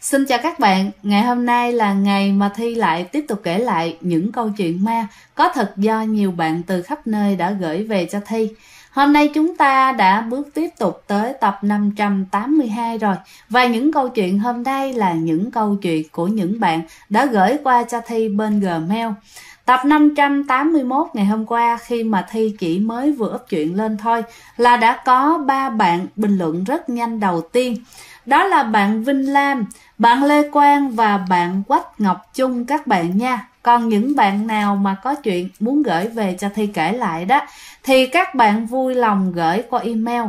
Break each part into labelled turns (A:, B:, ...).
A: Xin chào các bạn, ngày hôm nay là ngày mà Thi lại tiếp tục kể lại những câu chuyện ma có thật do nhiều bạn từ khắp nơi đã gửi về cho Thi. Hôm nay chúng ta đã bước tiếp tục tới tập 582 rồi. Và những câu chuyện hôm nay là những câu chuyện của những bạn đã gửi qua cho Thi bên Gmail. Tập 581 ngày hôm qua khi mà Thi chỉ mới vừa up chuyện lên thôi là đã có 3 bạn bình luận rất nhanh đầu tiên. Đó là bạn Vinh Lam, bạn Lê Quang và bạn Quách Ngọc Trung các bạn nha. Còn những bạn nào mà có chuyện muốn gửi về cho Thi kể lại đó thì các bạn vui lòng gửi qua email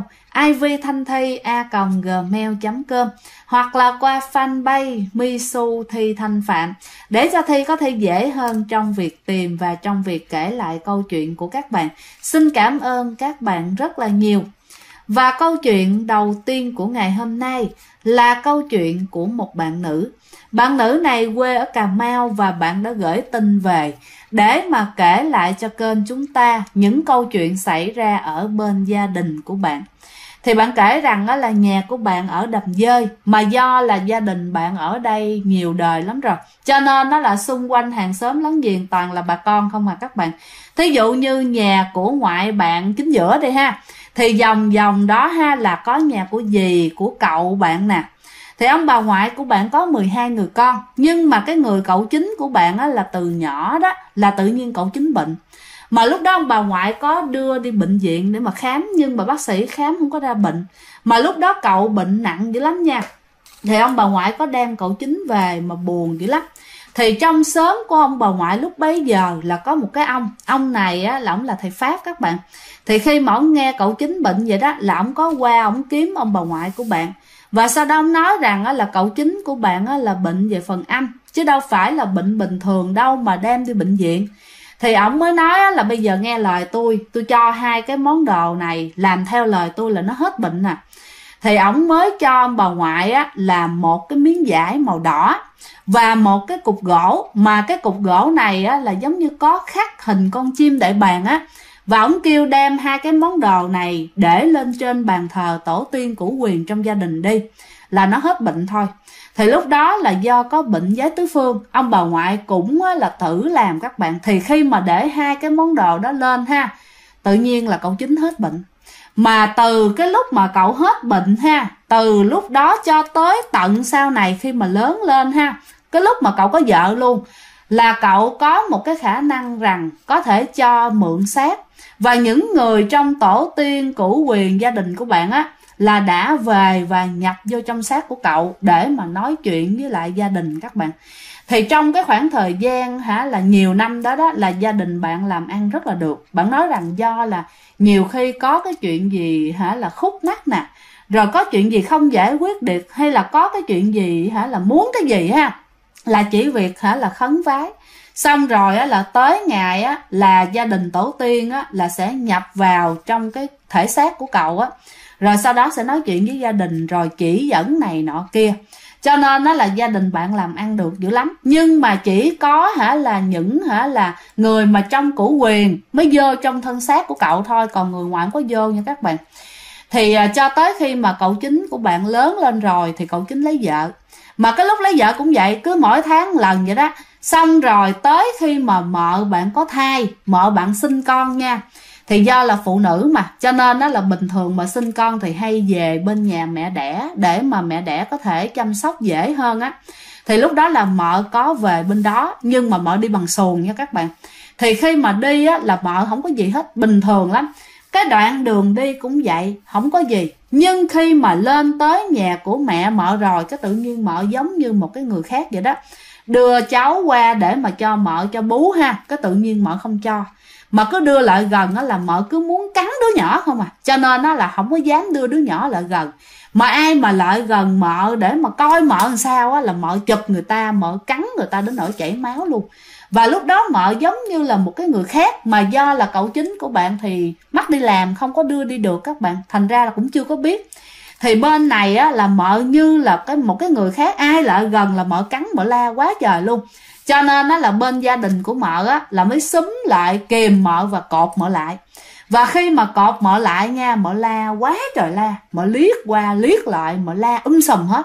A: ivthanthi@gmail.com hoặc là qua fanpage Misu Thi Thanh Phạm để cho Thi có thể dễ hơn trong việc tìm và trong việc kể lại câu chuyện của các bạn. Xin cảm ơn các bạn rất là nhiều. Và câu chuyện đầu tiên của ngày hôm nay là câu chuyện của một bạn nữ. Bạn nữ này quê ở Cà Mau và bạn đã gửi tin về để mà kể lại cho kênh chúng ta những câu chuyện xảy ra ở bên gia đình của bạn. Thì bạn kể rằng là nhà của bạn ở Đầm Dơi, mà do là gia đình bạn ở đây nhiều đời lắm rồi, cho nên nó là xung quanh hàng xóm láng giềng toàn là bà con không à các bạn. Thí dụ như nhà của ngoại bạn chính giữa đây ha, thì vòng đó ha là có nhà của dì, của cậu bạn nè. Thì ông bà ngoại của bạn có 12 người con, nhưng mà cái người cậu chính của bạn á, là từ nhỏ đó là tự nhiên cậu chính bệnh. Mà lúc đó ông bà ngoại có đưa đi bệnh viện để mà khám, nhưng mà bác sĩ khám không có ra bệnh. Mà lúc đó cậu bệnh nặng dữ lắm nha. Thì ông bà ngoại có đem cậu chính về mà buồn dữ lắm. Thì trong xóm của ông bà ngoại lúc bấy giờ là có một cái ông này á, là ông là thầy Pháp các bạn. Thì khi mà ông nghe cậu chính bệnh vậy đó là ông có qua ông kiếm ông bà ngoại của bạn. Và sau đó ông nói rằng á, là cậu chính của bạn á, là bệnh về phần âm, chứ đâu phải là bệnh bình thường đâu mà đem đi bệnh viện. Thì ông mới nói á, là bây giờ nghe lời tôi cho 2 cái món đồ này, làm theo lời tôi là nó hết bệnh nè. Thì ổng mới cho ông bà ngoại á, là một cái miếng vải màu đỏ và một cái cục gỗ, mà cái cục gỗ này á, là giống như có khắc hình con chim đại bàng á. Và ổng kêu đem 2 cái món đồ này để lên trên bàn thờ tổ tiên cửu quyền trong gia đình đi, là nó hết bệnh thôi. Thì lúc đó là do có bệnh giái tứ phương, ông bà ngoại cũng là tự làm các bạn. Thì khi mà để 2 cái món đồ đó lên ha, tự nhiên là cậu chính hết bệnh. Mà từ cái lúc mà cậu hết bệnh ha, từ lúc đó cho tới tận sau này khi mà lớn lên ha, cái lúc mà cậu có vợ luôn, là cậu có một cái khả năng rằng có thể cho mượn xác. Và những người trong tổ tiên cửu quyền gia đình của bạn á, là đã về và nhập vô trong xác của cậu để mà nói chuyện với lại gia đình các bạn. Thì trong cái khoảng thời gian là nhiều năm đó là gia đình bạn làm ăn rất là được. Bạn nói rằng do là nhiều khi có cái chuyện gì là khúc mắc nè, rồi có chuyện gì không giải quyết được, hay là có cái chuyện gì là muốn cái gì ha, là chỉ việc là khấn vái. Xong rồi á, là tới ngày á, là gia đình tổ tiên á, là sẽ nhập vào trong cái thể xác của cậu á. Rồi sau đó sẽ nói chuyện với gia đình, rồi chỉ dẫn này nọ kia. Cho nên nó là gia đình bạn làm ăn được dữ lắm. Nhưng mà chỉ có là những là người mà trong cửu quyền mới vô trong thân xác của cậu thôi, còn người ngoài không có vô nha các bạn. Thì cho tới khi mà cậu chính của bạn lớn lên rồi thì cậu chính lấy vợ. Mà cái lúc lấy vợ cũng vậy, cứ mỗi tháng lần vậy đó. Xong rồi tới khi mà mợ bạn có thai, mợ bạn sinh con nha, thì do là phụ nữ mà, cho nên đó là bình thường mà sinh con thì hay về bên nhà mẹ đẻ để mà mẹ đẻ có thể chăm sóc dễ hơn á. Thì lúc đó là mợ có về bên đó, nhưng mà mợ đi bằng xuồng nha các bạn. Thì khi mà đi á, là mợ không có gì hết, bình thường lắm. Cái đoạn đường đi cũng vậy, không có gì. Nhưng khi mà lên tới nhà của mẹ mợ rồi, cái tự nhiên mợ giống như một cái người khác vậy đó. Đưa cháu qua để mà cho mợ cho bú ha, cái tự nhiên mợ không cho. Mà cứ đưa lại gần á, là mợ cứ muốn cắn đứa nhỏ không à. Cho nên á, là không có dám đưa đứa nhỏ lại gần. Mà ai mà lại gần mợ để mà coi mợ làm sao á, là mợ chụp người ta, mợ cắn người ta đến nỗi chảy máu luôn. Và lúc đó mợ giống như là một cái người khác, mà do là cậu chính của bạn thì mắc đi làm không có đưa đi được các bạn, thành ra là cũng chưa có biết. Thì bên này á, là mợ như là một cái người khác, ai lại gần là mợ cắn mợ la quá trời luôn. Cho nên á, là bên gia đình của mợ á, là mới xúm lại kìm mợ và cột mợ lại. Và khi mà cột mợ lại nha, mợ la quá trời la, mợ liếc qua liếc lại, mợ la sùm hết.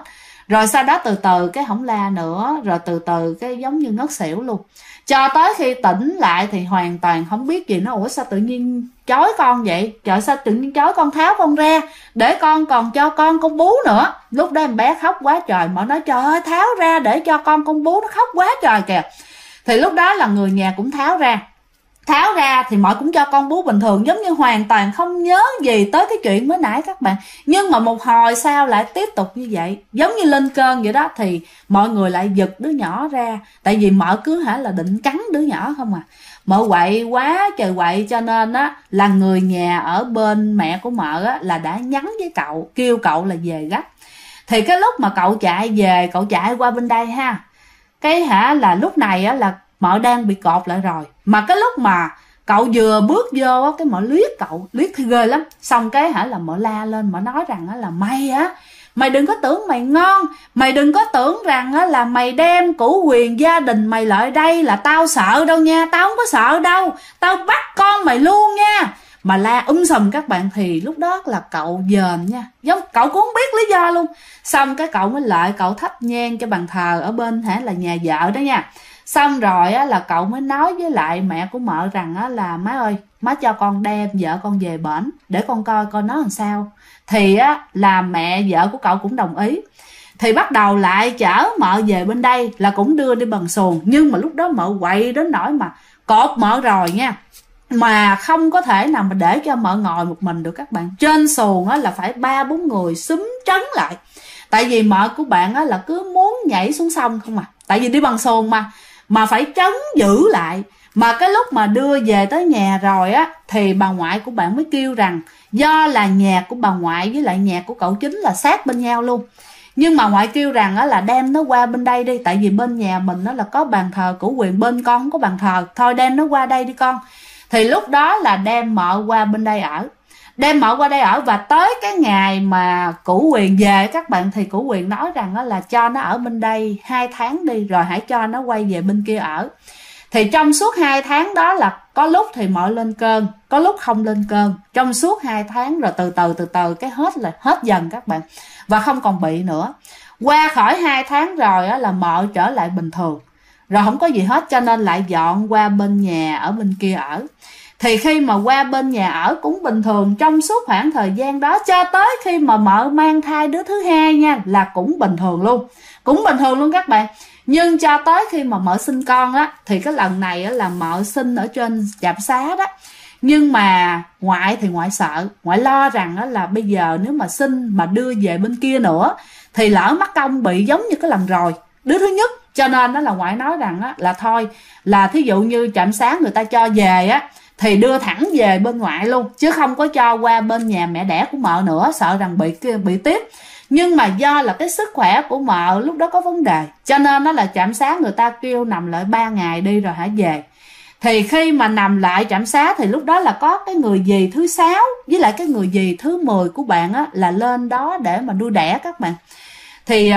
A: Rồi sau đó từ từ cái không la nữa, rồi từ từ cái giống như ngất xỉu luôn. Cho tới khi tỉnh lại thì hoàn toàn không biết gì. Nó ủa sao tự nhiên chói con vậy, trời sao tự nhiên chói con, tháo con ra để con còn cho con bú nữa. Lúc đó em bé khóc quá trời, mọi nói trời ơi tháo ra để cho con bú, nó khóc quá trời kìa. Thì lúc đó là người nhà cũng tháo ra thì mọi cũng cho con bú bình thường, giống như hoàn toàn không nhớ gì tới cái chuyện mới nãy các bạn. Nhưng mà một hồi sau lại tiếp tục như vậy, giống như lên cơn vậy đó. Thì mọi người lại giật đứa nhỏ ra, tại vì mợ cứ là định cắn đứa nhỏ không à. Mợ quậy quá trời quậy, cho nên á là người nhà ở bên mẹ của mợ á là đã nhắn với cậu, kêu cậu là về gấp. Thì cái lúc mà cậu chạy về, cậu chạy qua bên đây ha, cái là lúc này á là mợ đang bị cột lại rồi. Mà cái lúc mà cậu vừa bước vô á, cái mợ liếc cậu, liếc thì ghê lắm. Xong cái là mợ la lên, mợ nói rằng là mày đừng có tưởng mày ngon, mày đừng có tưởng rằng là mày đem cửu quyền gia đình mày lại đây là tao sợ đâu nha, tao không có sợ đâu, tao bắt con mày luôn nha. Mà la sùm các bạn. Thì lúc đó là cậu dờn nha, giống cậu cũng không biết lý do luôn. Xong cái cậu mới lại cậu thắp nhang cho bàn thờ ở bên là nhà vợ đó nha. Xong rồi á là cậu mới nói với lại mẹ của mợ rằng á là má ơi, má cho con đem vợ con về bển để con coi nó làm sao. Thì á là mẹ vợ của cậu cũng đồng ý. Thì bắt đầu lại chở mợ về bên đây, là cũng đưa đi bằng xuồng. Nhưng mà lúc đó mợ quậy đến nỗi mà cột mợ rồi nha, mà không có thể nào mà để cho mợ ngồi một mình được các bạn. Trên xuồng á là phải 3-4 người xúm trấn lại. Tại vì mợ của bạn á là cứ muốn nhảy xuống sông không à. Tại vì đi bằng xuồng mà phải trấn giữ lại. Mà cái lúc mà đưa về tới nhà rồi á thì bà ngoại của bạn mới kêu rằng, do là nhà của bà ngoại với lại nhà của cậu Chính là sát bên nhau luôn, nhưng mà ngoại kêu rằng á là đem nó qua bên đây đi, tại vì bên nhà mình nó là có bàn thờ cửu quyền, bên con không có bàn thờ, thôi đem nó qua đây đi con. Thì lúc đó là đem mợ qua bên đây ở, và tới cái ngày mà cửu quyền về các bạn, thì cửu quyền nói rằng đó là cho nó ở bên đây 2 tháng đi, rồi hãy cho nó quay về bên kia ở. Thì trong suốt 2 tháng đó là có lúc thì mợ lên cơn, có lúc không lên cơn. Trong suốt 2 tháng rồi từ từ cái hết dần các bạn, và không còn bị nữa. Qua khỏi 2 tháng rồi á là mợ trở lại bình thường, rồi không có gì hết, cho nên lại dọn qua bên nhà ở bên kia ở. Thì khi mà qua bên nhà ở cũng bình thường trong suốt khoảng thời gian đó, cho tới khi mà mợ mang thai đứa thứ hai nha, là cũng bình thường luôn các bạn. Nhưng cho tới khi mà mợ sinh con á, thì cái lần này á là mợ sinh ở trên trạm xá đó. Nhưng mà ngoại thì ngoại sợ, ngoại lo rằng á là bây giờ nếu mà sinh mà đưa về bên kia nữa thì lỡ mắc công bị giống như cái lần rồi, đứa thứ nhất. Cho nên đó là ngoại nói rằng á là thôi, là thí dụ như trạm xá người ta cho về á thì đưa thẳng về bên ngoại luôn, chứ không có cho qua bên nhà mẹ đẻ của mợ nữa, sợ rằng bị tiếp. Nhưng mà do là cái sức khỏe của mợ lúc đó có vấn đề, cho nên nó là trạm xá người ta kêu nằm lại 3 ngày đi rồi hãy về. Thì khi mà nằm lại trạm xá thì lúc đó là có cái người dì thứ 6 với lại cái người dì thứ 10 của bạn á là lên đó để mà nuôi đẻ các bạn. Thì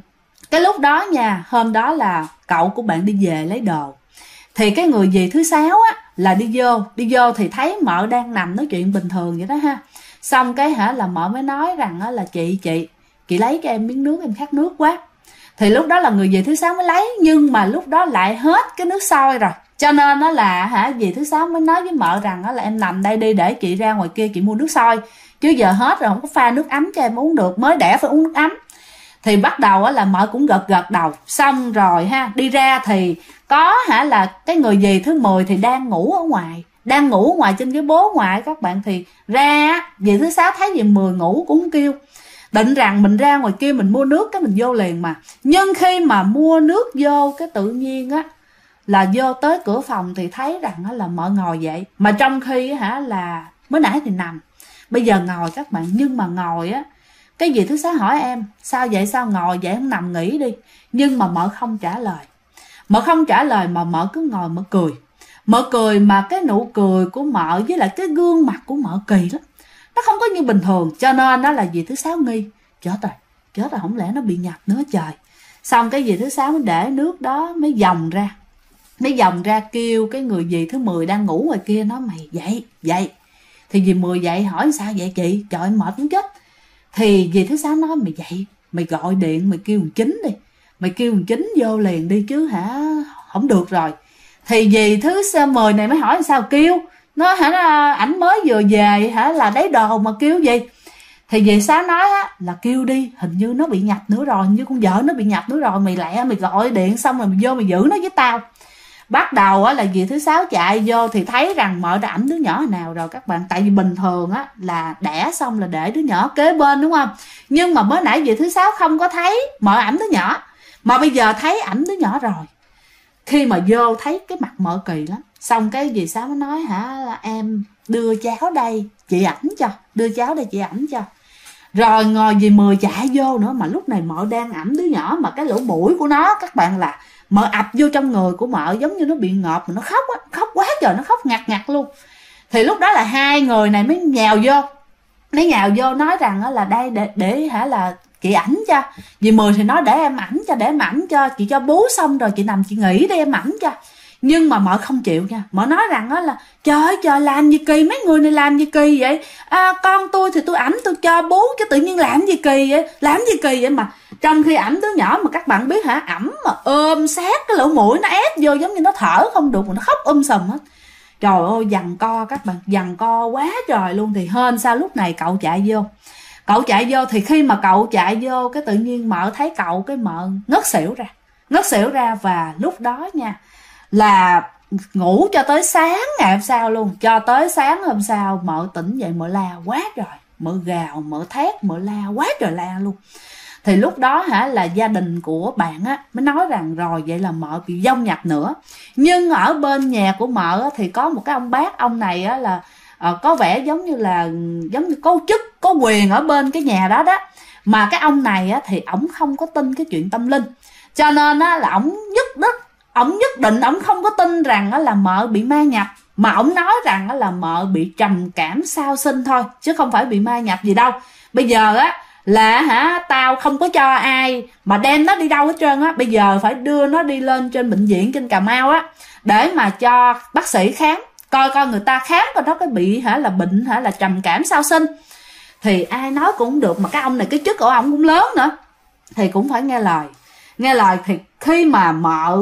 A: cái lúc đó nha, hôm đó là cậu của bạn đi về lấy đồ. Thì cái người dì thứ 6 á là đi vô thì thấy mợ đang nằm nói chuyện bình thường vậy đó ha. Xong cái là mợ mới nói rằng á là chị lấy cho em miếng nước, em khát nước quá. Thì lúc đó là người dì thứ 6 mới lấy, nhưng mà lúc đó lại hết cái nước sôi rồi, cho nên nó là dì thứ 6 mới nói với mợ rằng là em nằm đây đi để chị ra ngoài kia chị mua nước sôi, chứ giờ hết rồi không có pha nước ấm cho em uống được, mới đẻ phải uống nước ấm. Thì bắt đầu là mợ cũng gật đầu. Xong rồi đi ra thì có là cái người dì thứ 10 thì đang ngủ ở ngoài trên cái bố ngoài các bạn. Thì ra dì thứ 6 thấy dì 10 ngủ cũng kêu, định rằng mình ra ngoài kia mình mua nước cái mình vô liền mà. Nhưng khi mà mua nước vô cái tự nhiên á là vô tới cửa phòng thì thấy rằng là mợ ngồi dậy, mà trong khi là mới nãy thì nằm, bây giờ ngồi các bạn. Nhưng mà ngồi á, cái dì thứ 6 hỏi em sao vậy, sao ngồi vậy, không nằm nghỉ đi. Nhưng mà mợ không trả lời, mà mợ cứ ngồi mợ cười mà cái nụ cười của mợ với lại cái gương mặt của mợ kỳ lắm, nó không có như bình thường. Cho nên đó là dì thứ 6 nghi, chết rồi không lẽ nó bị nhập nữa trời. Xong cái dì thứ 6 mới để nước đó mới vòng ra kêu cái người dì thứ 10 đang ngủ ngoài kia, nói mày dậy. Thì dì 10 dậy hỏi sao vậy chị, trời mệt muốn chết. Thì dì thứ 6 nói mày mày gọi điện mày kêu thằng Chính đi, mày kêu thằng Chính vô liền đi chứ hả, không được rồi. Thì vì thứ 10 này mới hỏi sao kêu nó hả, ảnh mới vừa về hả là đấy đồ mà kêu gì. Thì dì Sáu nói á, là kêu đi, hình như nó bị nhập nữa rồi, hình như con vợ nó bị nhập nữa rồi, mày lẹ mày gọi điện xong rồi mày vô mày giữ nó với tao. Bắt đầu á là dì thứ Sáu chạy vô thì thấy rằng mợ đã ẵm đứa nhỏ nào rồi các bạn. Tại vì bình thường á là đẻ xong là để đứa nhỏ kế bên đúng không, nhưng mà mới nãy dì thứ Sáu không có thấy mợ ẵm đứa nhỏ, mà bây giờ thấy ẵm đứa nhỏ rồi. Khi mà vô thấy cái mặt mợ kỳ lắm. Xong cái dì Sáu mới nói hả, là em đưa cháu đây chị ẵm cho, đưa cháu đây chị ẵm cho. Rồi ngồi dì Mười chạy vô nữa, mà lúc này mợ đang ẵm đứa nhỏ, mà cái lỗ mũi của nó các bạn là mợ ập vô trong người của mợ giống như nó bị ngợp, mà nó khóc á, khóc quá trời, nó khóc ngặt ngặt luôn. Thì lúc đó là hai người này mới nhào vô nói rằng là đây để hả là chị ẵm cho. Dì Mười thì nói để em ẵm cho, chị cho bú xong rồi chị nằm chị nghỉ đi em ẵm cho. Nhưng mà mợ không chịu nha, mợ nói rằng là trời ơi trời, làm gì kỳ, mấy người này làm gì kỳ vậy, con tôi thì tôi ẵm tôi cho bú chứ tự nhiên làm gì kỳ vậy, mà trong khi ẵm đứa nhỏ mà các bạn biết hả, ẵm mà ôm sát cái lỗ mũi nó ép vô giống như nó thở không được mà nó khóc sùm hết. Trời ơi giằng co các bạn, giằng co quá trời luôn. Thì hên sao lúc này cậu chạy vô, thì khi mà cậu chạy vô cái tự nhiên mợ thấy cậu, cái mợ ngất xỉu ra. Và lúc đó nha là ngủ cho tới sáng ngày hôm sau luôn, cho tới sáng hôm sau mợ tỉnh dậy mợ la quá trời, mợ gào mợ thét mợ la quá trời la luôn. Thì lúc đó hả là gia đình của bạn á mới nói rằng rồi vậy là mợ bị vong nhập nữa. Nhưng ở bên nhà của mợ á, thì có một cái ông bác, ông này á là có vẻ giống như có chức có quyền ở bên cái nhà đó đó. Mà cái ông này á thì ổng không có tin cái chuyện tâm linh, cho nên á là ổng nhất định ổng không có tin rằng á là mợ bị ma nhập, mà ổng nói rằng á là mợ bị trầm cảm sau sinh thôi, chứ không phải bị ma nhập gì đâu. Bây giờ á là hả, tao không có cho ai mà đem nó đi đâu hết trơn á, bây giờ phải đưa nó đi lên trên bệnh viện trên Cà Mau á, để mà cho bác sĩ khám coi người ta khám coi nó có bị hả là bệnh hả là trầm cảm sau sinh. Thì ai nói cũng được, mà cái ông này cái chức của ông cũng lớn nữa, thì cũng phải nghe lời. Thì khi mà mợ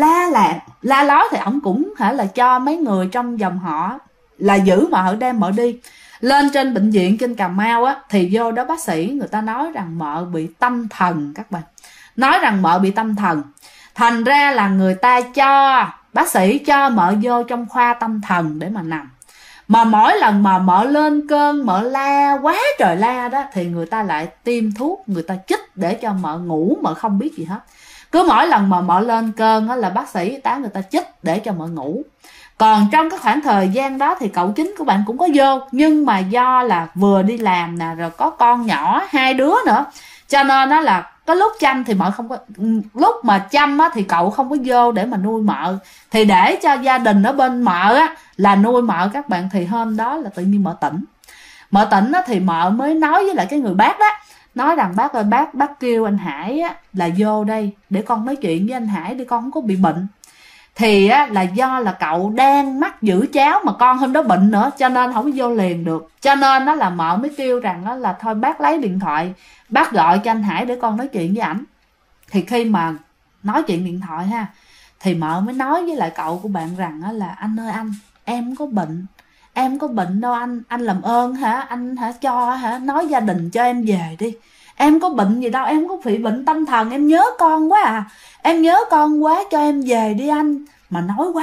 A: la lối thì ổng cũng hả là cho mấy người trong dòng họ là giữ mợ, đem mợ đi lên trên bệnh viện trên Cà Mau á. Thì vô đó bác sĩ người ta nói rằng mợ bị tâm thần các bạn, nói rằng mợ bị tâm thần. Thành ra là người ta bác sĩ cho mợ vô trong khoa tâm thần để mà nằm. Mà mỗi lần mà mợ lên cơn, mợ la quá trời la đó, thì người ta lại tiêm thuốc, người ta chích để cho mợ ngủ, mợ không biết gì hết. Cứ mỗi lần mà mợ lên cơn đó là bác sĩ tá người ta chích để cho mợ ngủ. Còn trong cái khoảng thời gian đó thì cậu Chính của bạn cũng có vô, nhưng mà do là vừa đi làm nè, rồi có con nhỏ 2 đứa nữa, cho nên đó là có lúc chăm thì mợ không có, lúc mà chăm á thì cậu không có vô để mà nuôi mợ, thì để cho gia đình ở bên mợ á là nuôi mợ các bạn. Thì hôm đó là tự nhiên mợ tỉnh á, thì mợ mới nói với lại cái người bác đó, nói rằng bác ơi, bác kêu anh Hải á là vô đây để con nói chuyện với anh Hải để con không có bị bệnh. Thì á là do là cậu đang mắc giữ cháu, mà con hôm đó bệnh nữa, cho nên không có vô liền được. Cho nên đó là mợ mới kêu rằng đó là thôi bác lấy điện thoại, bác gọi cho anh Hải để con nói chuyện với ảnh. Thì khi mà nói chuyện điện thoại ha, thì mợ mới nói với lại cậu của bạn rằng đó là anh ơi anh, em không có bệnh đâu anh làm ơn hả, anh hả cho hả nói gia đình cho em về đi, em có bệnh gì đâu, em có bị bệnh tâm thần, em nhớ con quá em nhớ con quá, cho em về đi anh. Mà nói quá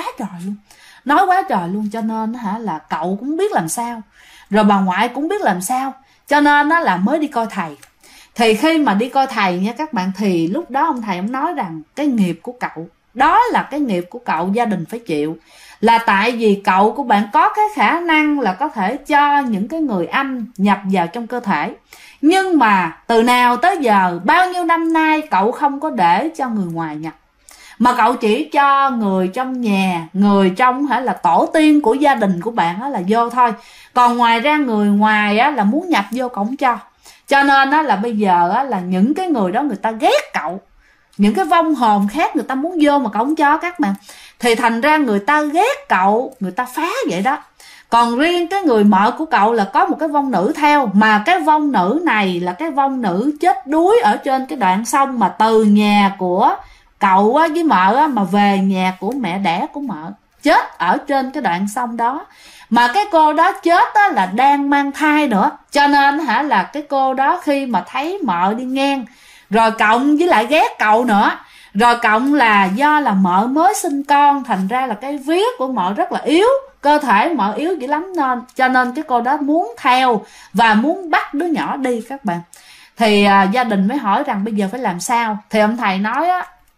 A: trời luôn, cho nên hả là cậu cũng biết làm sao, rồi bà ngoại cũng biết làm sao, cho nên đó là mới đi coi thầy. Thì khi mà đi coi thầy nha các bạn, thì lúc đó ông thầy ông nói rằng cái nghiệp của cậu, đó là cái nghiệp của cậu, gia đình phải chịu. Là tại vì cậu của bạn có cái khả năng là có thể cho những cái người anh nhập vào trong cơ thể, nhưng mà từ nào tới giờ bao nhiêu năm nay cậu không có để cho người ngoài nhập, mà cậu chỉ cho người trong nhà, người trong hả là tổ tiên của gia đình của bạn á là vô thôi. Còn ngoài ra người ngoài á là muốn nhập vô cậu không cho. Cho nên á là bây giờ á là những cái người đó người ta ghét cậu, những cái vong hồn khác người ta muốn vô mà cậu không cho các bạn. Thì thành ra người ta ghét cậu, người ta phá vậy đó. Còn riêng cái người mợ của cậu là có một cái vong nữ theo, mà cái vong nữ này là cái vong nữ chết đuối ở trên cái đoạn sông mà từ nhà của cậu với mợ mà về nhà của mẹ đẻ của mợ, chết ở trên cái đoạn sông đó. Mà cái cô đó chết là đang mang thai nữa, cho nên là cái cô đó khi mà thấy mợ đi ngang, rồi cộng với lại ghét cậu nữa, rồi cộng là do là mợ mới sinh con, thành ra là cái vía của mợ rất là yếu, cơ thể mợ yếu dữ lắm, nên cho nên cái cô đó muốn theo và muốn bắt đứa nhỏ đi các bạn. Thì gia đình mới hỏi rằng bây giờ phải làm sao. Thì ông thầy nói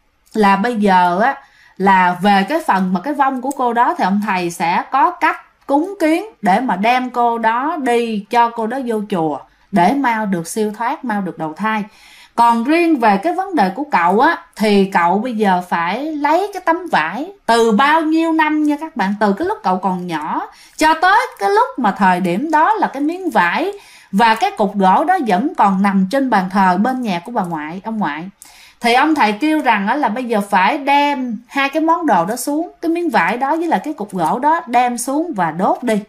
A: là bây giờ là về cái phần mà cái vong của cô đó thì ông thầy sẽ có cách cúng kiến để mà đem cô đó đi, cho cô đó vô chùa để mau được siêu thoát, mau được đầu thai. Còn riêng về cái vấn đề của cậu thì cậu bây giờ phải lấy cái tấm vải từ bao nhiêu năm nha các bạn, từ cái lúc cậu còn nhỏ cho tới cái lúc mà thời điểm đó là cái miếng vải và cái cục gỗ đó vẫn còn nằm trên bàn thờ bên nhà của bà ngoại, ông ngoại. Thì ông thầy kêu rằng là bây giờ phải đem hai cái món đồ đó xuống, cái miếng vải đó với lại cái cục gỗ đó đem xuống và đốt đi.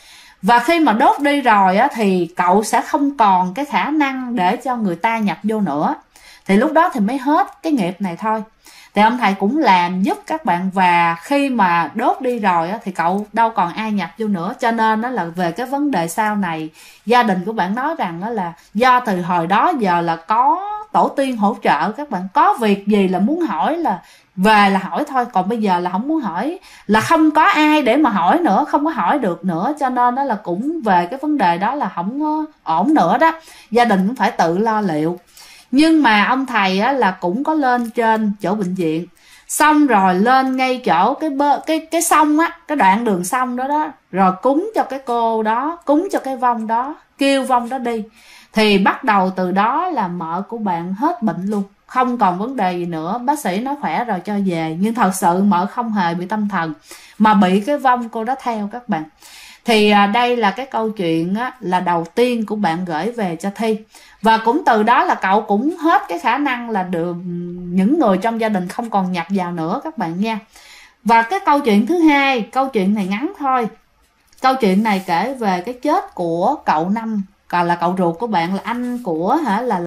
A: Và khi mà đốt đi rồi thì cậu sẽ không còn cái khả năng để cho người ta nhập vô nữa. Thì lúc đó thì mới hết cái nghiệp này thôi. Thì ông thầy cũng làm giúp các bạn. Và khi mà đốt đi rồi thì cậu đâu còn ai nhập vô nữa. Cho nên là về cái vấn đề sau này, gia đình của bạn nói rằng là do từ hồi đó giờ là có tổ tiên hỗ trợ các bạn, có việc gì là muốn hỏi là về là hỏi thôi, còn bây giờ là không muốn hỏi, là không có ai để mà hỏi nữa, không có hỏi được nữa. Cho nên đó là cũng về cái vấn đề đó là không ổn nữa đó, gia đình cũng phải tự lo liệu. Nhưng mà ông thầy là cũng có lên trên chỗ bệnh viện, xong rồi lên ngay chỗ cái sông cái đoạn đường sông đó đó, rồi cúng cho cái cô đó, cúng cho cái vong đó, kêu vong đó đi. Thì bắt đầu từ đó là mợ của bạn hết bệnh luôn, không còn vấn đề gì nữa. Bác sĩ nói khỏe rồi cho về, nhưng thật sự mợ không hề bị tâm thần mà bị cái vong cô đó theo các bạn. Thì đây là cái câu chuyện là đầu tiên của bạn gửi về cho Thi. Và cũng từ đó là cậu cũng hết cái khả năng là được những người trong gia đình không còn nhập vào nữa các bạn nha. Và cái câu chuyện thứ hai, câu chuyện này ngắn thôi. Câu chuyện này kể về cái chết của cậu Năm, còn là cậu ruột của bạn, là anh của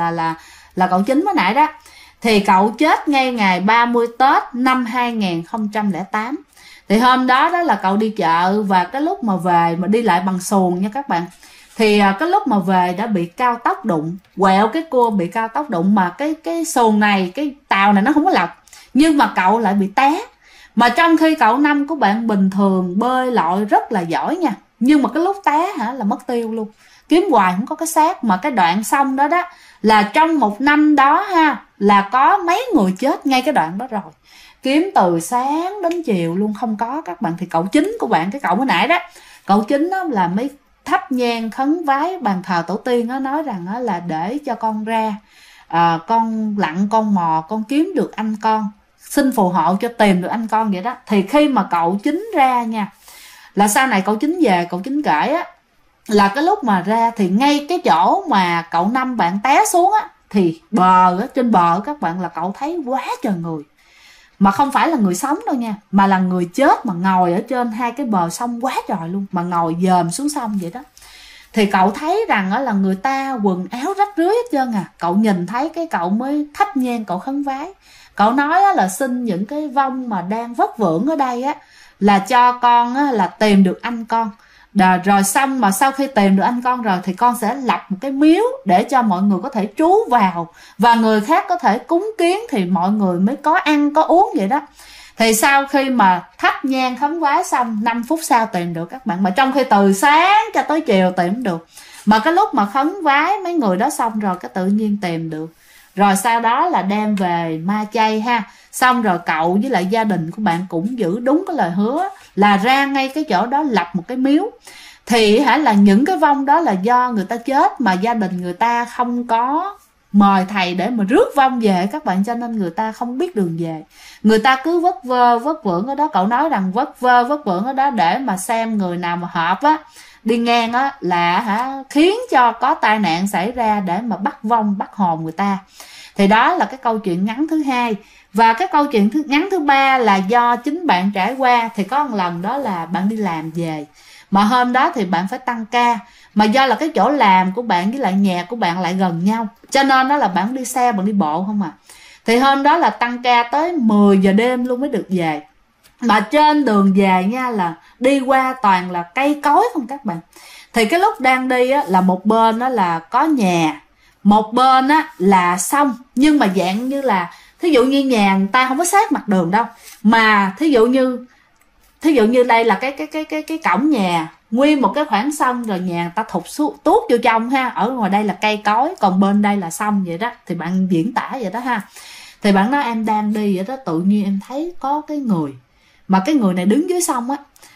A: là cậu Chính mới nãy đó. Thì cậu chết ngay ngày 30 Tết năm 2008. Thì hôm đó đó là cậu đi chợ, và cái lúc mà về mà đi lại bằng xuồng nha các bạn, thì cái lúc mà về đã bị cao tốc đụng, quẹo cái cua bị cao tốc đụng, mà cái xuồng này, cái tàu này nó không có lật, nhưng mà cậu lại bị té. Mà trong khi cậu Năm của bạn bình thường bơi lội rất là giỏi nha, nhưng mà cái lúc té là mất tiêu luôn, kiếm hoài không có cái xác. Mà cái đoạn sông đó đó là trong một năm đó là có mấy người chết ngay cái đoạn đó rồi, kiếm từ sáng đến chiều luôn không có các bạn. Thì cậu Chính của bạn, cái cậu mới nãy đó, cậu Chính đó là mấy thắp nhang khấn vái bàn thờ tổ tiên nói rằng là để cho con ra, con lặn con mò con kiếm được anh con, xin phù hộ cho tìm được anh con vậy đó. Thì khi mà cậu Chính ra nha, là sau này cậu Chính về, cậu Chính kể là cái lúc mà ra thì ngay cái chỗ mà cậu Năm bạn té xuống thì trên bờ các bạn là cậu thấy quá trời người, mà không phải là người sống đâu nha, mà là người chết mà ngồi ở trên hai cái bờ sông quá trời luôn, mà ngồi dòm xuống sông vậy đó. Thì cậu thấy rằng là người ta quần áo rách rưới hết trơn cậu nhìn thấy cái cậu mới thắp nhang cậu khấn vái. Cậu nói là xin những cái vong mà đang vất vưởng ở đây là cho con là tìm được anh con. Rồi xong mà sau khi tìm được anh con rồi thì con sẽ lập một cái miếu để cho mọi người có thể trú vào, và người khác có thể cúng kiến, thì mọi người mới có ăn có uống vậy đó. Thì sau khi mà thắp nhang khấn vái xong, 5 phút sau tìm được các bạn. Mà trong khi từ sáng cho tới chiều tìm được, mà cái lúc mà khấn vái mấy người đó xong rồi cái tự nhiên tìm được. Rồi sau đó là đem về ma chay xong rồi cậu với lại gia đình của bạn cũng giữ đúng cái lời hứa là ra ngay cái chỗ đó lập một cái miếu. Thì là những cái vong đó là do người ta chết mà gia đình người ta không có mời thầy để mà rước vong về các bạn, cho nên người ta không biết đường về. Người ta cứ vất vơ vất vưởng ở đó. Cậu nói rằng vất vơ vất vưởng ở đó để mà xem người nào mà hợp đi ngang là khiến cho có tai nạn xảy ra để mà bắt vong bắt hồn người ta. Thì đó là cái câu chuyện ngắn thứ hai. Và cái câu chuyện ngắn thứ ba là do chính bạn trải qua. Thì có một lần đó là bạn đi làm về, Mà hôm đó thì bạn phải tăng ca, mà do là cái chỗ làm của bạn với lại nhà của bạn lại gần nhau, cho nên đó là bạn đi xe, bạn đi bộ không à. Thì hôm đó là tăng ca tới 10 giờ đêm luôn mới được về. Mà trên đường về nha, là đi qua toàn là cây cối không các bạn. Thì cái lúc đang đi á, là một bên đó là có nhà, một bên á là sông, nhưng mà dạng như là thí dụ như nhà người ta không có sát mặt đường đâu, mà thí dụ như đây là cái cổng nhà, nguyên một cái khoảng sông, rồi nhà người ta thụt xuống tuốt vô trong ha, ở ngoài đây là cây cối, còn bên đây là sông vậy đó. Thì bạn diễn tả vậy đó ha. Thì bạn nói em đang đi vậy đó, tự nhiên em thấy có cái người, mà cái người này đứng dưới sông á,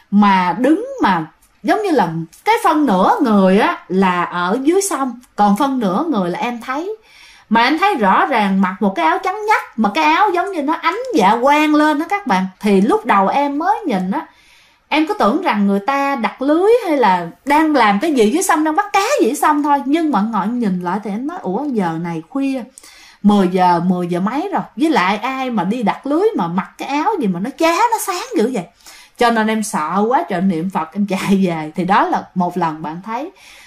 A: mà đứng mà giống như là cái phân nửa người á là ở dưới sông, còn phân nửa người là em thấy. Mà em thấy rõ ràng mặc một cái áo trắng nhách, mà cái áo giống như nó ánh dạ quang lên đó các bạn. Thì lúc đầu em mới nhìn á, em có tưởng rằng người ta đặt lưới hay là đang làm cái gì dưới sông, đang bắt cá gì dưới sông thôi. Nhưng mà ngồi nhìn lại thì em nói ủa giờ này khuya 10 giờ mấy rồi, với lại ai mà đi đặt lưới mà mặc cái áo gì mà nó chá nó sáng dữ vậy. Cho nên em sợ quá trời, niệm Phật em chạy về. Thì đó là một lần bạn thấy.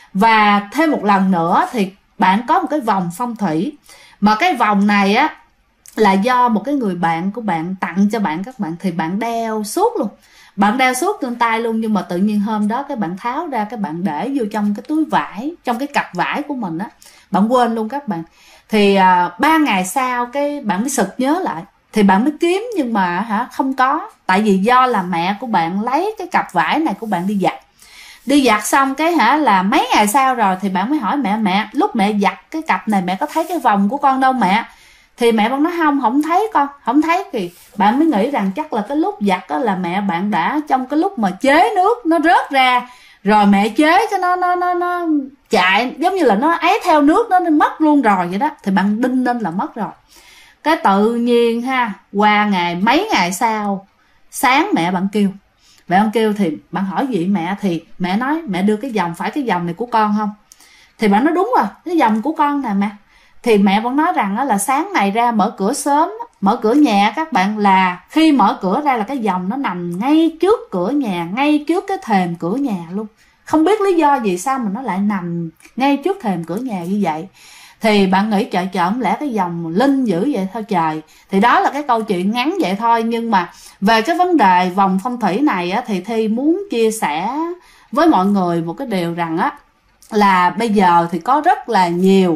A: Và thêm một lần nữa thì bạn có một cái vòng phong thủy, mà cái vòng này á là do một cái người bạn của bạn tặng cho bạn các bạn. Thì bạn đeo suốt luôn, bạn đeo suốt trên tay luôn. Nhưng mà tự nhiên hôm đó cái bạn tháo ra, cái bạn để vô trong cái túi vải, trong cái cặp vải của mình á, bạn quên luôn các bạn. Thì 3 ngày sau cái bạn mới sực nhớ lại, thì bạn mới kiếm, nhưng mà không có. Tại vì do là mẹ của bạn lấy cái cặp vải này của bạn đi giặt xong cái là mấy ngày sau rồi thì bạn mới hỏi mẹ lúc mẹ giặt cái cặp này mẹ có thấy cái vòng của con đâu mẹ. Thì mẹ bạn nói không thấy con, không thấy. Thì bạn mới nghĩ rằng chắc là cái lúc giặt đó là mẹ bạn đã, trong cái lúc mà chế nước nó rớt ra, rồi mẹ chế cho nó chạy, giống như là nó ấy theo nước nó mất luôn rồi vậy đó. Thì bạn đinh lên là mất rồi. Cái tự nhiên qua mấy ngày sau, sáng mẹ bạn kêu thì bạn hỏi gì mẹ, thì mẹ nói mẹ đưa cái vòng, phải cái vòng này của con không? Thì bạn nói đúng rồi, cái vòng của con nè mẹ. Thì mẹ vẫn nói rằng là sáng này ra mở cửa sớm, mở cửa nhà các bạn, là khi mở cửa ra là cái vòng nó nằm ngay trước cửa nhà, ngay trước cái thềm cửa nhà luôn. Không biết lý do gì sao mà nó lại nằm ngay trước thềm cửa nhà như vậy. Thì bạn nghĩ trời không lẽ cái vòng linh dữ vậy thôi trời. Thì đó là cái câu chuyện ngắn vậy thôi. Nhưng mà về cái vấn đề vòng phong thủy này á, thì Thi muốn chia sẻ với mọi người một cái điều rằng á, là bây giờ thì có rất là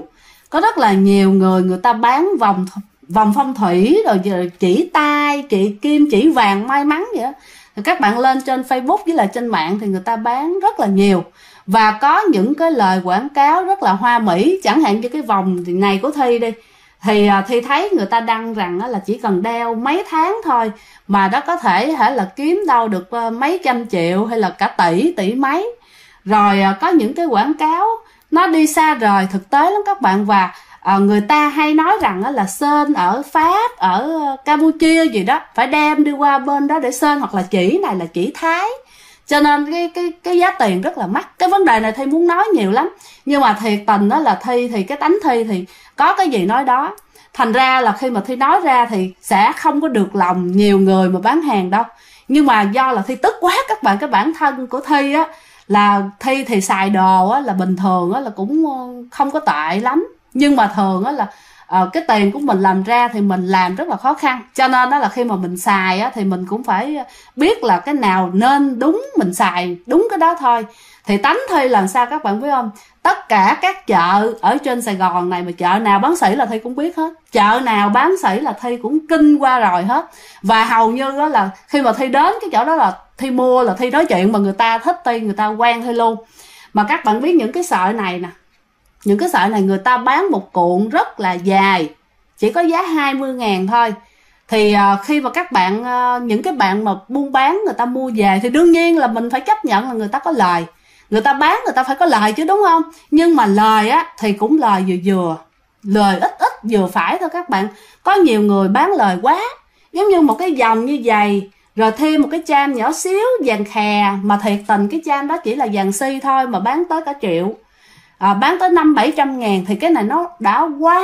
A: nhiều người ta bán vòng phong thủy, rồi chỉ tay, chỉ kim, chỉ vàng may mắn vậy đó. Thì các bạn lên trên Facebook với là trên mạng thì người ta bán rất là nhiều, và có những cái lời quảng cáo rất là hoa mỹ. Chẳng hạn như cái vòng này của Thi đi, thì Thi thấy người ta đăng rằng là chỉ cần đeo mấy tháng thôi mà đó có thể là kiếm đâu được mấy trăm triệu hay là cả tỷ mấy. Rồi có những cái quảng cáo nó đi xa rời thực tế lắm các bạn. Và người ta hay nói rằng là sên ở Pháp, ở Campuchia gì đó, phải đem đi qua bên đó để sên, hoặc là chỉ này là chỉ Thái, cho nên cái giá tiền rất là mắc. Cái vấn đề này Thi muốn nói nhiều lắm, nhưng mà thiệt tình đó là Thi thì cái tánh Thi thì có cái gì nói đó. Thành ra là khi mà Thi nói ra thì sẽ không có được lòng nhiều người mà bán hàng đâu. Nhưng mà do là Thi tức quá các bạn, cái bản thân của Thi á, là Thi thì xài đồ á, là bình thường á, là cũng không có tệ lắm. Nhưng mà thường á, là cái tiền của mình làm ra thì mình làm rất là khó khăn. Cho nên đó là khi mà mình xài á, thì mình cũng phải biết là cái nào nên đúng, mình xài đúng cái đó thôi. Thì tánh Thi làm sao các bạn biết không? Tất cả các chợ ở trên Sài Gòn này, mà chợ nào bán sỉ là Thi cũng biết hết. Chợ nào bán sỉ là Thi cũng kinh qua rồi hết. Và hầu như đó là khi mà Thi đến cái chỗ đó là Thi mua, là Thi nói chuyện mà người ta thích Thi, người ta quen Thi luôn. Mà các bạn biết những cái sợi này nè, những cái sợi này người ta bán một cuộn rất là dài, chỉ có giá 20.000 thôi. Thì khi mà các bạn, những cái bạn mà buôn bán người ta mua về thì đương nhiên là mình phải chấp nhận là người ta có lời. Người ta bán người ta phải có lời chứ, đúng không? Nhưng mà lời á thì cũng lời vừa, lời ít vừa phải thôi các bạn. Có nhiều người bán lời quá, giống như một cái vòng như vậy, rồi thêm một cái cham nhỏ xíu vàng khè, mà thiệt tình cái cham đó chỉ là vàng si thôi mà bán tới cả triệu, bán tới 500-700 ngàn. Thì cái này nó đã quá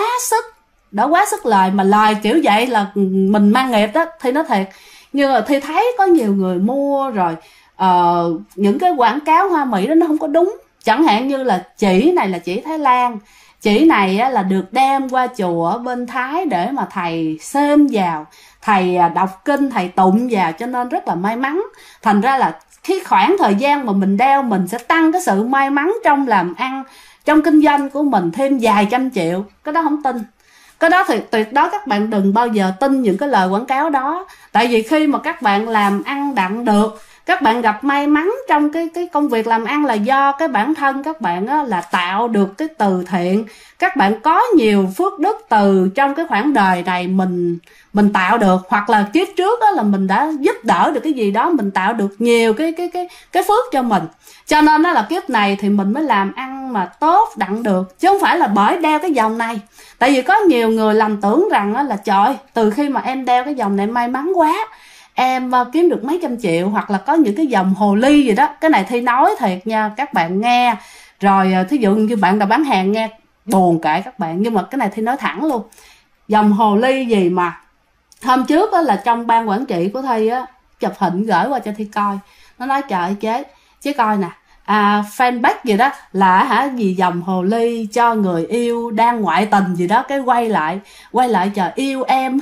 A: sức lời. Mà lời kiểu vậy là mình mang nghiệp đó, thì nó thiệt. Nhưng mà Thi thấy có nhiều người mua rồi những cái quảng cáo hoa mỹ đó nó không có đúng. Chẳng hạn như là chỉ này là chỉ Thái Lan, chỉ này á, là được đem qua chùa ở bên Thái để mà thầy xem vào, thầy đọc kinh, thầy tụng vào, cho nên rất là may mắn. Thành ra là cái khoảng thời gian mà mình đeo, mình sẽ tăng cái sự may mắn trong làm ăn, trong kinh doanh của mình thêm vài trăm triệu. Cái đó không tin. Cái đó thì tuyệt đối các bạn đừng bao giờ tin những cái lời quảng cáo đó. Tại vì khi mà các bạn làm ăn đặng được, các bạn gặp may mắn trong cái công việc làm ăn là do cái bản thân các bạn á, là tạo được cái từ thiện. Các bạn có nhiều phước đức từ trong cái khoảng đời này mình tạo được, hoặc là kiếp trước á, là mình đã giúp đỡ được cái gì đó, mình tạo được nhiều cái phước cho mình. Cho nên đó là kiếp này thì mình mới làm ăn mà tốt đặng được, chứ không phải là bởi đeo cái vòng này. Tại vì có nhiều người lầm tưởng rằng á, là trời, từ khi mà em đeo cái vòng này may mắn quá, em kiếm được mấy trăm triệu, hoặc là có những cái dòng hồ ly gì đó. Cái này Thi nói thiệt nha, các bạn nghe rồi thí dụ như bạn đã bán hàng nghe buồn kệ các bạn, nhưng mà cái này Thi nói thẳng luôn. Dòng hồ ly gì mà hôm trước á, là trong ban quản trị của Thi á, chụp hình gửi qua cho Thi coi, nó nói trời ơi chế coi nè, fanpage gì đó là gì dòng hồ cái cho người yêu đang ngoại tình gì đó, cái quay lại trời yêu em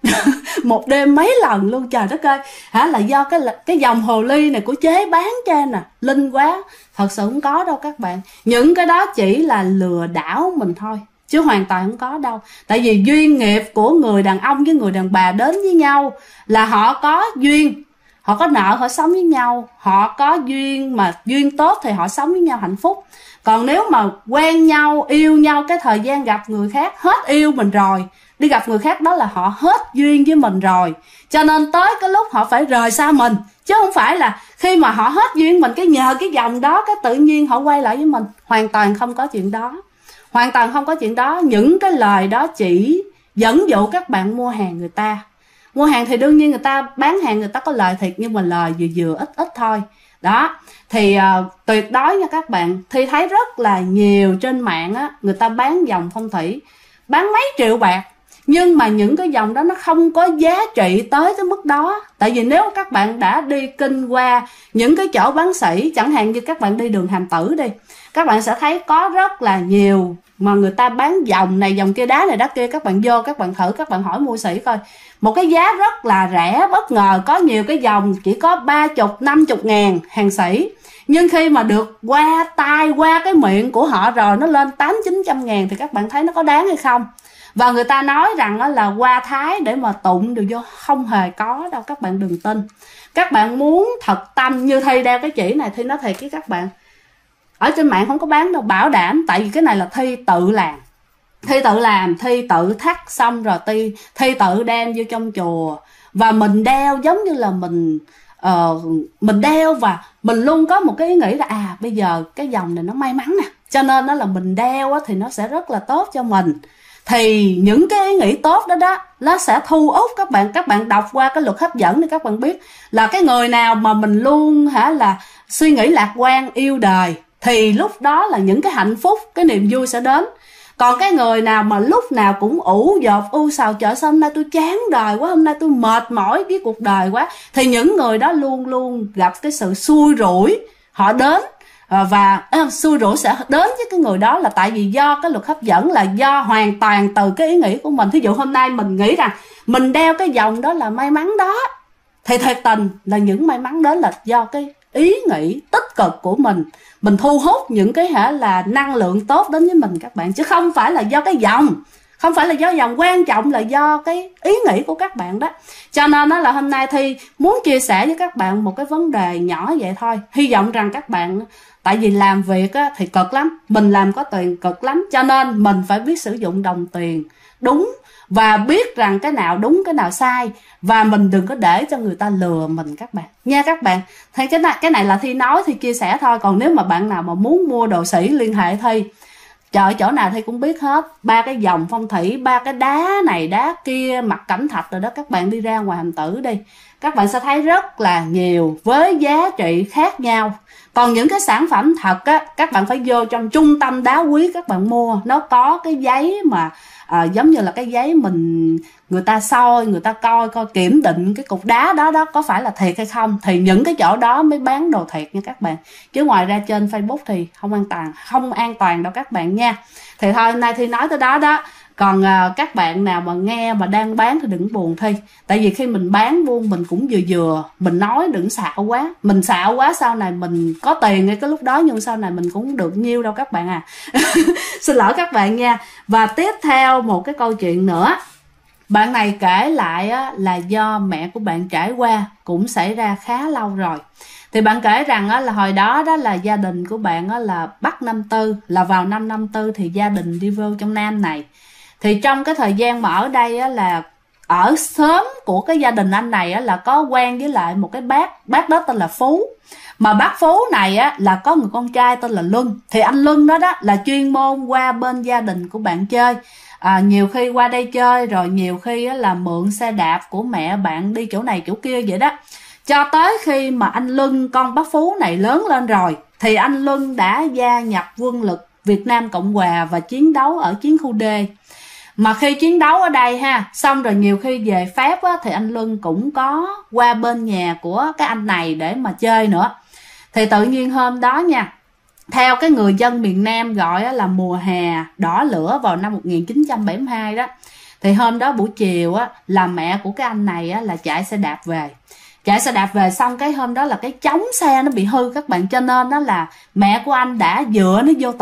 A: một đêm mấy lần luôn, trời đất ơi, là do cái dòng hồ ly này của chế bán cho em nè, linh quá. Thật sự không có đâu các bạn, những cái đó chỉ là lừa đảo mình thôi, chứ hoàn toàn không có đâu. Tại vì duyên nghiệp của người đàn ông với người đàn bà đến với nhau là họ có duyên, họ có nợ họ sống với nhau, họ có duyên mà duyên tốt thì họ sống với nhau hạnh phúc. Còn nếu mà quen nhau, yêu nhau, cái thời gian gặp người khác hết yêu mình rồi, đi gặp người khác đó là họ hết duyên với mình rồi. Cho nên tới cái lúc họ phải rời xa mình, chứ không phải là khi mà họ hết duyên mình cái nhờ cái dòng đó cái tự nhiên họ quay lại với mình. Hoàn toàn không có chuyện đó, hoàn toàn không có chuyện đó. Những cái lời đó chỉ dẫn dụ các bạn mua hàng người ta. Mua hàng thì đương nhiên người ta bán hàng người ta có lời thiệt, nhưng mà lời vừa ít thôi. Đó, thì tuyệt đối nha các bạn, thì thấy rất là nhiều trên mạng á, người ta bán dòng phong thủy, bán mấy triệu bạc. Nhưng mà những cái dòng đó nó không có giá trị tới cái mức đó. Tại vì nếu các bạn đã đi kinh qua những cái chỗ bán sỉ, chẳng hạn như các bạn đi đường Hàm Tử đi, các bạn sẽ thấy có rất là nhiều mà người ta bán dòng này dòng kia, đá này đá kia. Các bạn vô các bạn thử, các bạn hỏi mua sỉ coi, một cái giá rất là rẻ bất ngờ. Có nhiều cái dòng chỉ có 30, 50 ngàn hàng sỉ, nhưng khi mà được qua tay, qua cái miệng của họ rồi nó lên 800, 900 ngàn thì các bạn thấy nó có đáng hay không? Và người ta nói rằng là qua Thái để mà tụng được vô, không hề có đâu, các bạn đừng tin. Các bạn muốn thật tâm như Thi đeo cái chỉ này, Thi nói thiệt với các bạn, ở trên mạng không có bán đâu, bảo đảm. Tại vì cái này là Thi tự làm, Thi tự thắt xong rồi Thi tự đem vô trong chùa, và mình đeo giống như là mình đeo, và mình luôn có một cái ý nghĩ là bây giờ cái dòng này nó may mắn nè, cho nên nó là mình đeo thì nó sẽ rất là tốt cho mình. Thì những cái ý nghĩ tốt đó nó sẽ thu hút các bạn. Các bạn đọc qua cái luật hấp dẫn thì các bạn biết là cái người nào mà mình luôn là suy nghĩ lạc quan, yêu đời, thì lúc đó là những cái hạnh phúc, cái niềm vui sẽ đến. Còn cái người nào mà lúc nào cũng ủ dột u sầu, trời sao hôm nay tôi chán đời quá, hôm nay tôi mệt mỏi với cuộc đời quá, thì những người đó luôn luôn gặp cái sự xui rủi họ đến. Và xui rủi sẽ đến với cái người đó là tại vì do cái luật hấp dẫn, là do hoàn toàn từ cái ý nghĩ của mình. Thí dụ hôm nay mình nghĩ rằng mình đeo cái vòng đó là may mắn đó, thì thật tình là những may mắn đến là do cái ý nghĩ tích cực của mình thu hút những cái là năng lượng tốt đến với mình các bạn, chứ không phải là do cái dòng. Không phải là do dòng, quan trọng là do cái ý nghĩ của các bạn đó. Cho nên đó là hôm nay Thi muốn chia sẻ với các bạn một cái vấn đề nhỏ vậy thôi. Hy vọng rằng các bạn, tại vì làm việc thì cực lắm, mình làm có tiền cực lắm, cho nên mình phải biết sử dụng đồng tiền đúng, và biết rằng cái nào đúng cái nào sai, và mình đừng có để cho người ta lừa mình các bạn nha các bạn. Thì cái này là Thi nói, Thi chia sẻ thôi. Còn nếu mà bạn nào mà muốn mua đồ sỉ liên hệ Thi, trời, chỗ nào Thi cũng biết hết. 3 cái dòng phong thủy, 3 cái đá này đá kia, mặt cẩm thạch rồi đó, các bạn đi ra ngoài Hàm Tử đi, các bạn sẽ thấy rất là nhiều với giá trị khác nhau. Còn những cái sản phẩm thật các bạn phải vô trong trung tâm đá quý các bạn mua, nó có cái giấy mà giống như là cái giấy người ta soi, người ta coi kiểm định cái cục đá đó có phải là thiệt hay không, thì những cái chỗ đó mới bán đồ thiệt nha các bạn, chứ ngoài ra trên Facebook thì không an toàn đâu các bạn nha. Thì thôi hôm nay Thi nói tới đó đó. Còn các bạn nào mà nghe mà đang bán thì đừng buồn Thi, tại vì khi mình bán buôn mình cũng vừa mình nói đừng xạo quá, mình xạo quá sau này mình có tiền ngay cái lúc đó nhưng sau này mình cũng được nhiêu đâu các bạn à. Xin lỗi các bạn nha. Và tiếp theo một cái câu chuyện nữa, bạn này kể lại là do mẹ của bạn trải qua, cũng xảy ra khá lâu rồi. Thì bạn kể rằng là hồi đó là gia đình của bạn là Bắc Nam Tư, là vào năm 54 thì gia đình đi vô trong Nam này. Thì trong cái thời gian mà ở đây là ở xóm của cái gia đình anh này là có quen với lại một cái bác đó tên là Phú. Mà bác Phú này là có người con trai tên là Luân. Thì anh Luân đó là chuyên môn qua bên gia đình của bạn chơi. Nhiều khi qua đây chơi, rồi nhiều khi là mượn xe đạp của mẹ bạn đi chỗ này chỗ kia vậy đó. Cho tới khi mà anh Luân, con bác Phú này lớn lên rồi, thì anh Luân đã gia nhập quân lực Việt Nam Cộng Hòa và chiến đấu ở chiến khu D. Mà khi chiến đấu ở đây xong rồi nhiều khi về Pháp thì anh Luân cũng có qua bên nhà của cái anh này để mà chơi nữa. Thì tự nhiên hôm đó nha, theo cái người dân miền Nam gọi là mùa hè đỏ lửa vào năm 1972 đó. Thì hôm đó buổi chiều là mẹ của cái anh này là chạy xe đạp về xong cái hôm đó là cái chống xe nó bị hư các bạn, cho nên đó là mẹ của anh đã dựa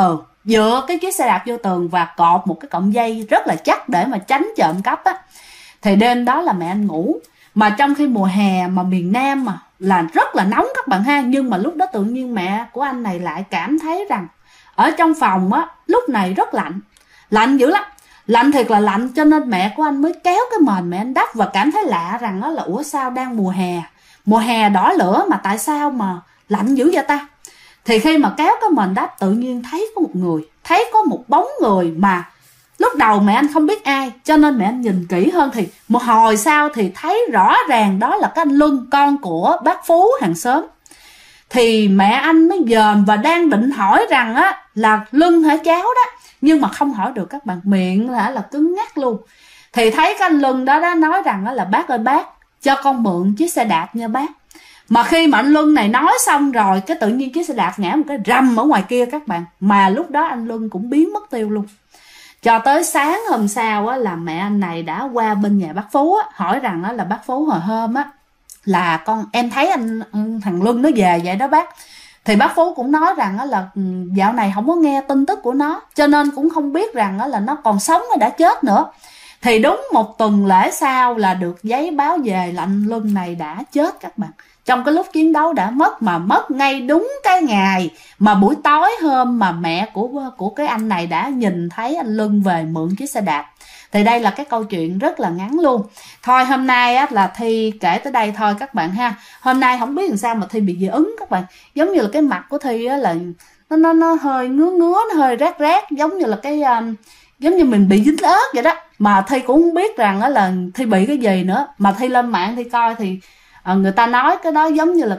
A: cái chiếc xe đạp vô tường và cột một cái cọng dây rất là chắc để mà tránh trộm cắp Thì đêm đó là mẹ anh ngủ, mà trong khi mùa hè mà miền Nam mà là rất là nóng các bạn nhưng mà lúc đó tự nhiên mẹ của anh này lại cảm thấy rằng ở trong phòng lúc này rất lạnh dữ lắm, lạnh thiệt là lạnh, cho nên mẹ của anh mới kéo cái mền mẹ anh đắp và cảm thấy lạ rằng là ủa sao đang mùa hè đỏ lửa mà tại sao mà lạnh dữ vậy ta. Thì khi mà kéo cái mền đắp tự nhiên thấy có một bóng người mà lúc đầu mẹ anh không biết ai, cho nên mẹ anh nhìn kỹ hơn thì một hồi sau thì thấy rõ ràng đó là cái anh Luân, con của bác Phú hàng xóm. Thì mẹ anh mới dòm và đang định hỏi rằng là Luân hả cháu đó, nhưng mà không hỏi được các bạn, miệng là cứng ngắc luôn. Thì thấy cái anh Luân đó nói rằng là bác ơi bác, cho con mượn chiếc xe đạp nha bác. Mà khi mà anh Luân này nói xong rồi, cái tự nhiên chiếc xe đạp ngã một cái rầm ở ngoài kia các bạn. Mà lúc đó anh Luân cũng biến mất tiêu luôn. Cho tới sáng hôm sau là mẹ anh này đã qua bên nhà bác Phú hỏi rằng là bác Phú hồi hôm là em thấy thằng Luân nó về vậy đó bác. Thì bác Phú cũng nói rằng là dạo này không có nghe tin tức của nó, cho nên cũng không biết rằng là nó còn sống hay đã chết nữa. Thì đúng một tuần lễ sau là được giấy báo về là anh Luân này đã chết các bạn. Trong cái lúc chiến đấu đã mất, mà mất ngay đúng cái ngày mà buổi tối hôm mà mẹ của cái anh này đã nhìn thấy anh Luân về mượn chiếc xe đạp. Thì đây là cái câu chuyện rất là ngắn luôn. Thôi hôm nay là Thi kể tới đây thôi các bạn ha. Hôm nay không biết làm sao mà Thi bị dị ứng các bạn. Giống như là cái mặt của Thi là nó hơi ngứa, nó hơi rát, giống như là giống như mình bị dính ớt vậy đó. Mà Thi cũng không biết rằng là Thi bị cái gì nữa. Mà Thi lên mạng Thi coi thì người ta nói cái đó giống như là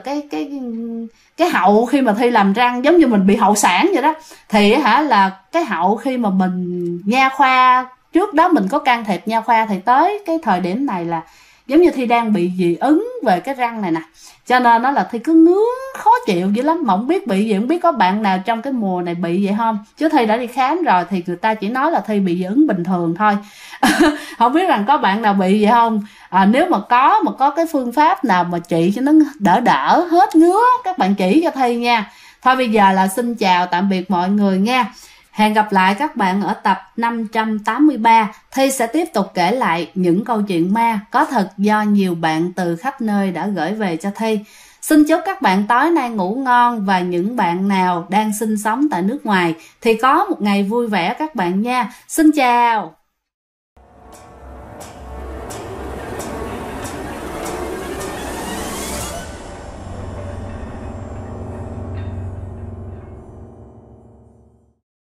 A: cái hậu khi mà Thi làm răng, giống như mình bị hậu sản vậy đó. Thì là cái hậu khi mà mình nha khoa, trước đó mình có can thiệp nha khoa, thì tới cái thời điểm này là giống như Thi đang bị dị ứng về cái răng này nè, cho nên nó là Thi cứ ngứa khó chịu dữ lắm. Mà không biết bị gì, không biết có bạn nào trong cái mùa này bị vậy không, chứ Thi đã đi khám rồi thì người ta chỉ nói là Thi bị dị ứng bình thường thôi. Không biết rằng có bạn nào bị vậy không. Nếu mà có cái phương pháp nào mà trị cho nó đỡ hết ngứa, các bạn chỉ cho Thi nha. Thôi bây giờ là xin chào tạm biệt mọi người nha. Hẹn gặp lại các bạn ở tập 583. Thi sẽ tiếp tục kể lại những câu chuyện ma có thật do nhiều bạn từ khắp nơi đã gửi về cho Thi. Xin chúc các bạn tối nay ngủ ngon, và những bạn nào đang sinh sống tại nước ngoài thì có một ngày vui vẻ các bạn nha. Xin chào.